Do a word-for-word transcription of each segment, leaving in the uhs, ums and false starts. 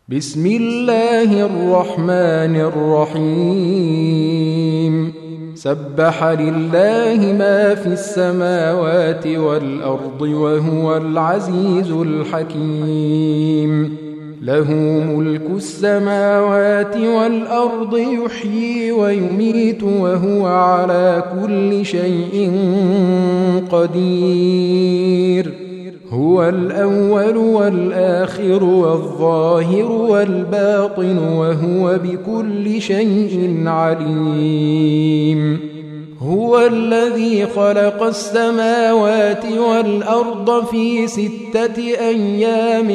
بسم الله الرحمن الرحيم سبح لله ما في السماوات والأرض وهو العزيز الحكيم له ملك السماوات والأرض يحيي ويميت وهو على كل شيء قدير هو الأول والآخر والظاهر والباطن وهو بكل شيء عليم هو الذي خلق السماوات والأرض في ستة أيام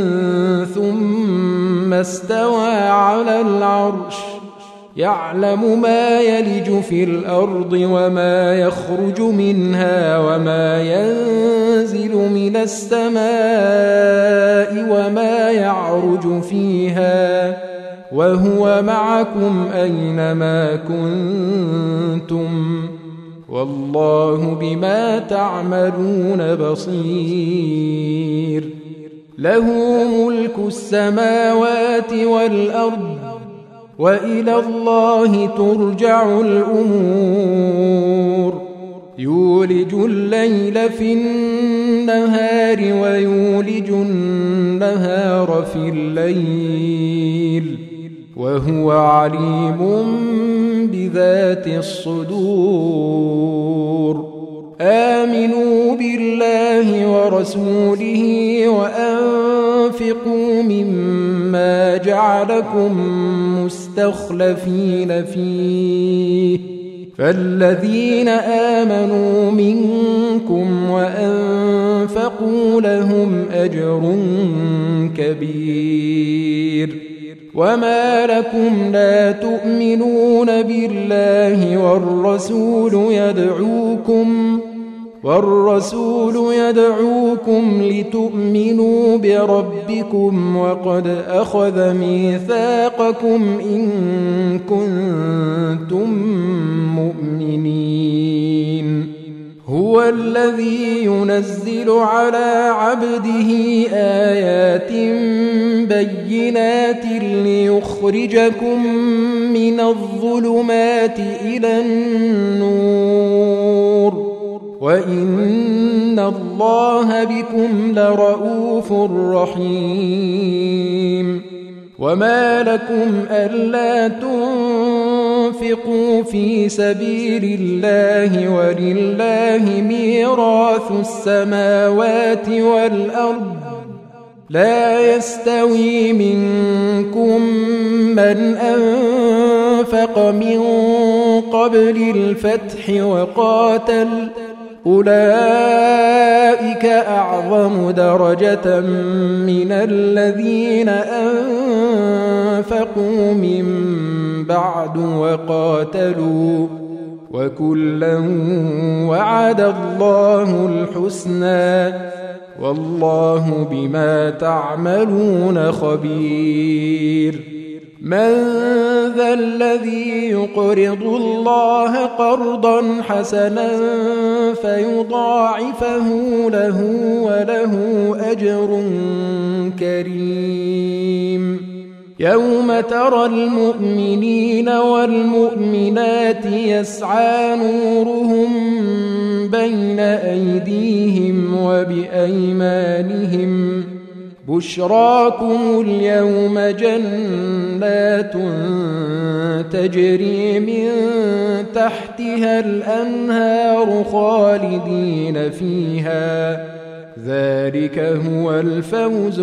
ثم استوى على العرش يعلم ما يلج في الأرض وما يخرج منها وما ينزل من السماء وما يعرج فيها وهو معكم أينما كنتم والله بما تعملون بصير له ملك السماوات والأرض وإلى الله ترجع الأمور يولج الليل في النهار ويولج النهار في الليل وهو عليم بذات الصدور آمنوا بالله ورسوله وأنفقوا مما جعلكم مستخلفين فيه فالذين آمنوا منكم وأنفقوا لهم أجر كبير وما لكم لا تؤمنون بالله والرسول يدعوكم والرسول يدعوكم لتؤمنوا بربكم وقد أخذ ميثاقكم إن كنتم مؤمنين هو الذي ينزل على عبده آيات بينات ليخرجكم من الظلمات إلى النور وإن الله بكم لرؤوف رحيم وما لكم ألا تنفقوا في سبيل الله ولله ميراث السماوات والأرض لا يستوي منكم من أنفق من قبل الفتح وقاتل أولئك أعظم درجة من الذين أنفقوا من بعد وقاتلوا وكلا وعد الله الحسنى والله بما تعملون خبير من ذا الذي يقرض الله قرضا حسنا فيضاعفه له وله أجر كريم يوم ترى المؤمنين والمؤمنات يسعى نورهم بين أيديهم وبأيمانهم بشراكم اليوم جنات تجري من تحتها الأنهار خالدين فيها ذلك هو الفوز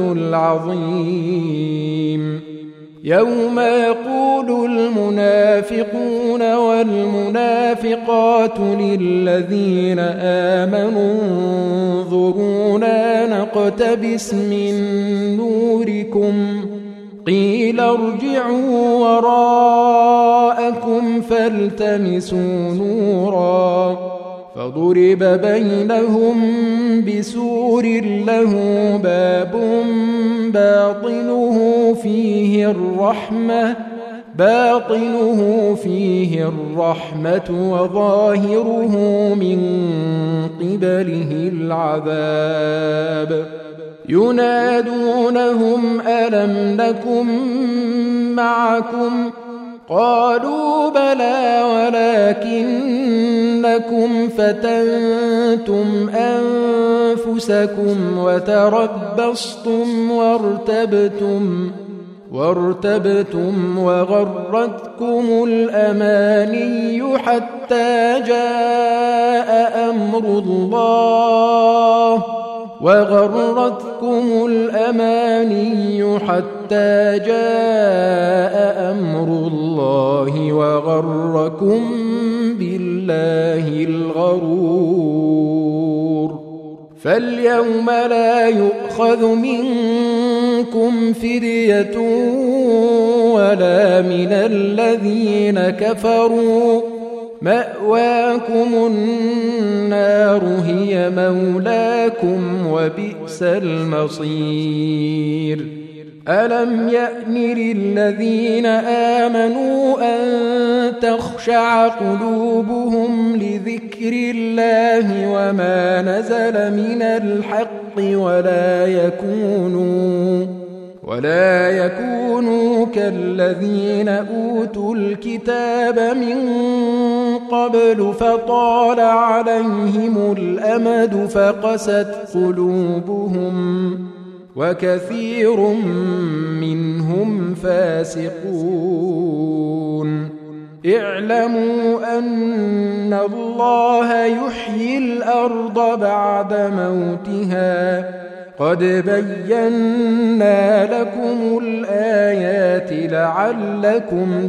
العظيم يوم يقول المنافقون والمنافقات للذين آمنوا انظرونا نقتبس من نوركم قيل ارجعوا وراءكم فالتمسوا نورا فضرب بينهم بسور له باب باطنه فيه الرحمة باطنه فيه الرحمة وظاهره من قبله العذاب ينادونهم ألم نكن معكم قالوا بلى ولكنكم فتنتم أنفسكم وتربصتم وارتبتم وارتبتم وغرتكم الأماني حتى جاء أمر الله وغرتكم الأماني حتى جاء أمر الله وغركم بالله الغرور فاليوم لا يؤخذ منكم فدية ولا من الذين كفروا مأواكم النار هي مولاكم وبئس المصير ألم يأن للذين آمنوا أن تخشع قلوبهم لذكر الله وما نزل من الحق ولا يكونوا ولا يكونوا كالذين أوتوا الكتاب من قبل فطال عليهم الأمد فقست قلوبهم وكثير منهم فاسقون اعلموا أن الله يحيي الأرض بعد موتها قد بينا لكم الآيات لعلكم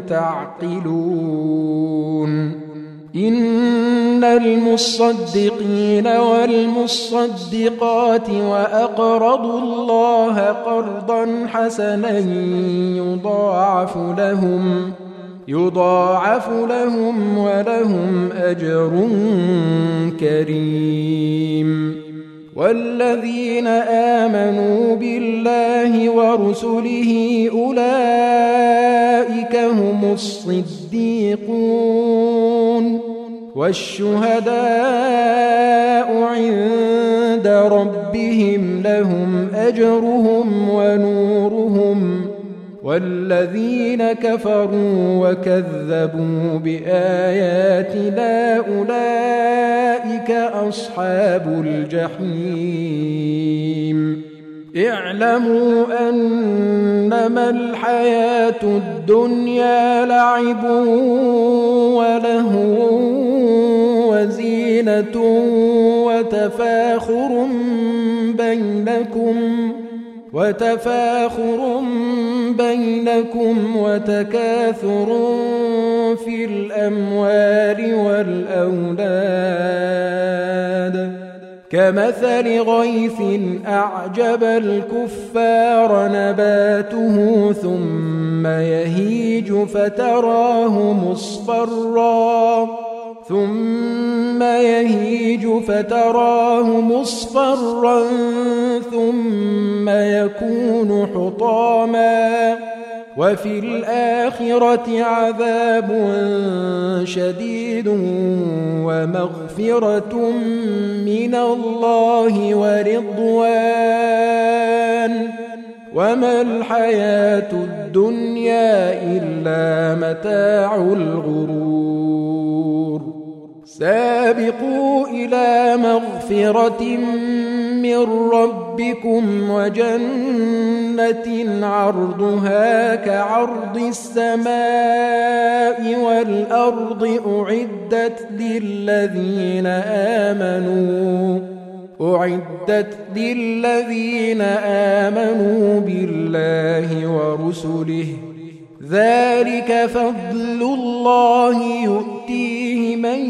تعقلون إن المصدقين والمصدقات وأقرضوا الله قرضا حسنا يضاعف لهم يضاعف لهم ولهم أجر كريم والذين آمنوا بالله ورسله أولئك هم الصديقون والشهداء عند ربهم لهم أجرهم ونورهم والذين كفروا وكذبوا بآياتنا أولئك أصحاب الجحيم اعلموا أنما الحياة الدنيا لعب ولهو وزينة وتفاخر بينكم وتفاخر بينكم وتكاثر في الأموال والأولاد كمثل غيث أعجب الكفار نباته ثم يهيج فتراه مصفرا ثم يهيج فتراه مصفرا ثم يكون حطاما وفي الآخرة عذاب شديد ومغفرة من الله ورضوان وما الحياة الدنيا إلا متاع الغرور سابقوا إلى مغفرة من ربكم وجنة عرضها كعرض السماء والأرض أعدت للذين آمنوا أعدت للذين آمنوا بالله ورسله ذلك فضل الله يؤتيه من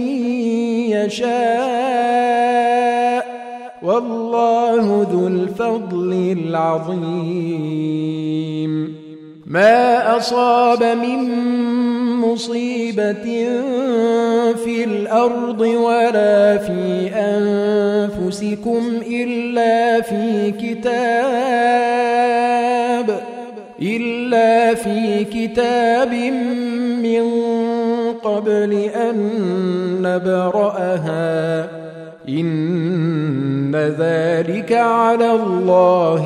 يشاء والله ذو الفضل العظيم ما أصاب من مصيبة في الأرض ولا في أنفسكم إلا في كتاب إلا في كتاب من قبل أن نبرأها إن إن ذلك على الله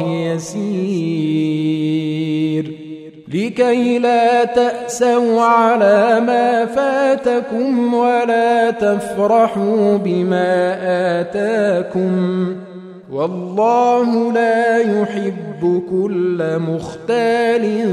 يسير لكي لا تأسوا على ما فاتكم ولا تفرحوا بما آتاكم والله لا يحب كل مختال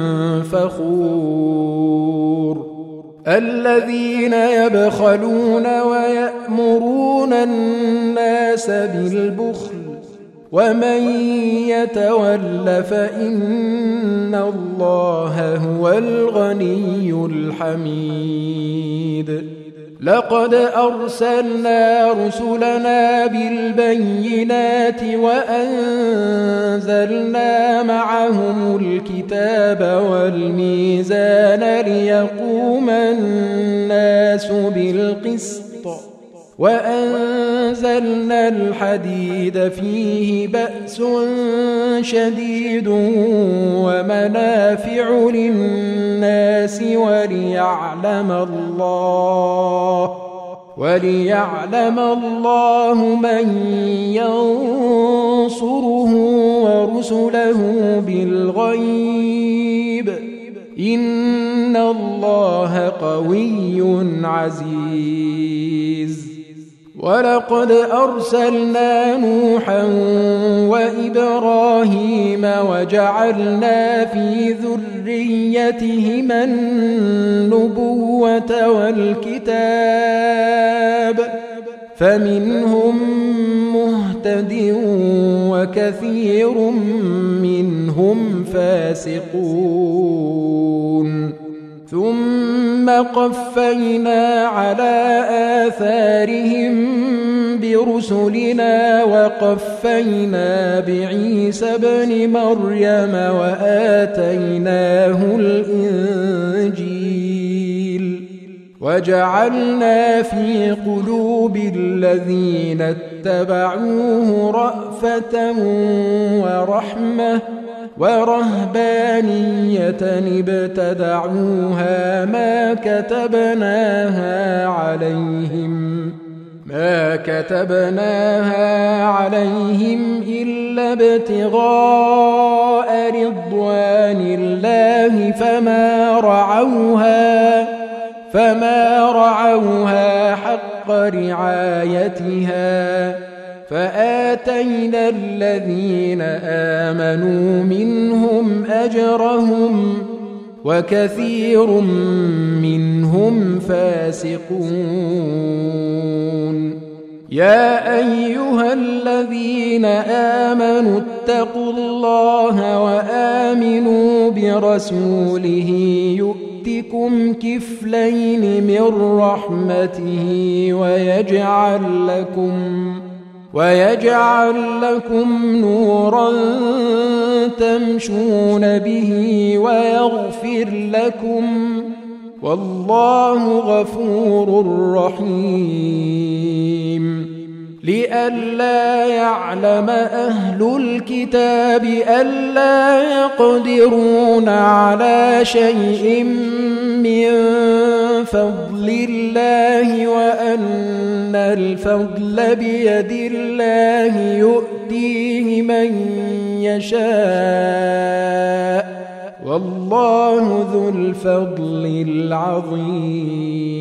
فخور الذين يبخلون ويأمرون الناس بالبخل ومن يتول فإن الله هو الغني الحميد لقد أرسلنا رسلنا بالبينات وأنزلنا معهم الكتاب والميزان ليقوم الناس بالقسط وأنزلنا الحديد فيه بأس شديد ومنافع للناس وليعلم الله وليعلم الله من ينصره ورسله بالغيب إن الله قوي عزيز ولقد أرسلنا نوحا وإبراهيم وجعلنا في ذريتهما النبوة والكتاب فمنهم مهتد وكثير منهم فاسقون ثم قفينا على آثارهم برسلنا وقفينا بعيسى ابن مريم وآتيناه الإنجيل وجعلنا في قلوب الذين اتبعوه رأفة ورحمة ورهبانية ابتدعوها ما كتبناها عليهم ما كتبناها عليهم إلا ابتغاء رضوان الله فما رعوها فما رعوها حق رعايتها فآتينا الذين آمنوا منهم أجرهم وكثير منهم فاسقون يا أيها الذين آمنوا اتقوا الله وآمنوا برسوله يؤتكم كفلين من رحمته ويجعل لكم ويجعل لكم نورا تمشون به ويغفر لكم والله غفور رحيم لئلا يعلم أهل الكتاب ألا يقدرون على شيء من فضل الله وأن الفضل بيد الله يؤتيه من يشاء والله ذو الفضل العظيم